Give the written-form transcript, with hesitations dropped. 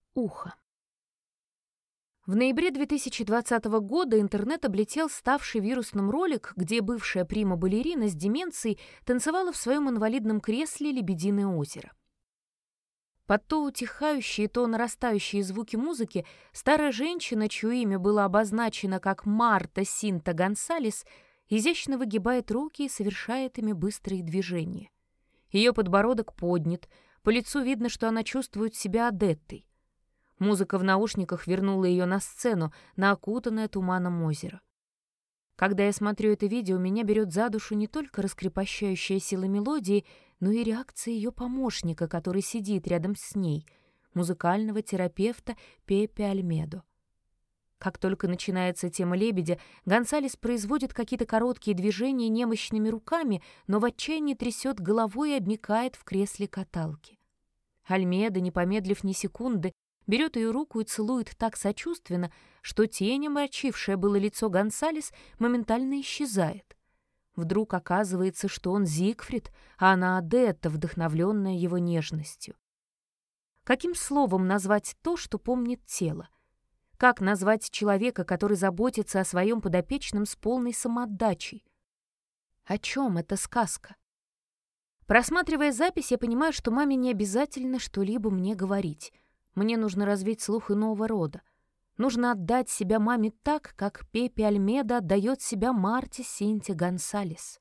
Ухо. В ноябре 2020 года интернет облетел ставший вирусным ролик, где бывшая прима-балерина с деменцией танцевала в своем инвалидном кресле «Лебединое озеро». Под то утихающие, то нарастающие звуки музыки старая женщина, чье имя было обозначено как Марта Синта Гонсалес, изящно выгибает руки и совершает ими быстрые движения. Ее подбородок поднят, по лицу видно, что она чувствует себя адеттой. Музыка в наушниках вернула ее на сцену, на окутанное туманом озеро. Когда я смотрю это видео, меня берет за душу не только раскрепощающая сила мелодии, но и реакция ее помощника, который сидит рядом с ней, музыкального терапевта Пепе Альмедо. Как только начинается тема лебедя, Гонсалес производит какие-то короткие движения немощными руками, но в отчаянии трясет головой и обмякает в кресле каталки. Альмедо, не помедлив ни секунды, берет ее руку и целует так сочувственно, что тень, омрачившая было лицо Гонсалес, моментально исчезает. Вдруг оказывается, что он Зигфрид, а она Адетта, вдохновленная его нежностью. Каким словом назвать то, что помнит тело? Как назвать человека, который заботится о своем подопечном с полной самоотдачей? О чем эта сказка? Просматривая запись, я понимаю, что маме не обязательно что-либо мне говорить. Мне нужно развить слух иного рода. Нужно отдать себя маме так, как Пепе Альмедо отдает себя Марте Синте Гонсалес.